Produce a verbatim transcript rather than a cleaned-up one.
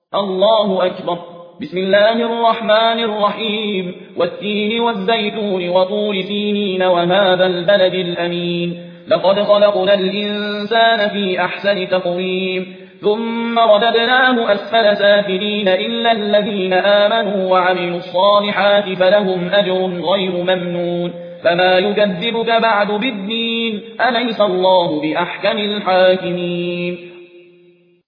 الله أكبر. بسم الله الرحمن الرحيم. والتين والزيتون وطور سينين وهذا البلد الأمين. لقد خلقنا الإنسان في أحسن تقويم ثم رددناه أسفل سافلين إلا الذين آمنوا وعملوا الصالحات فلهم أجر غير ممنون. فما يكذبك بعد بالدين؟ أليس الله بأحكم الحاكمين؟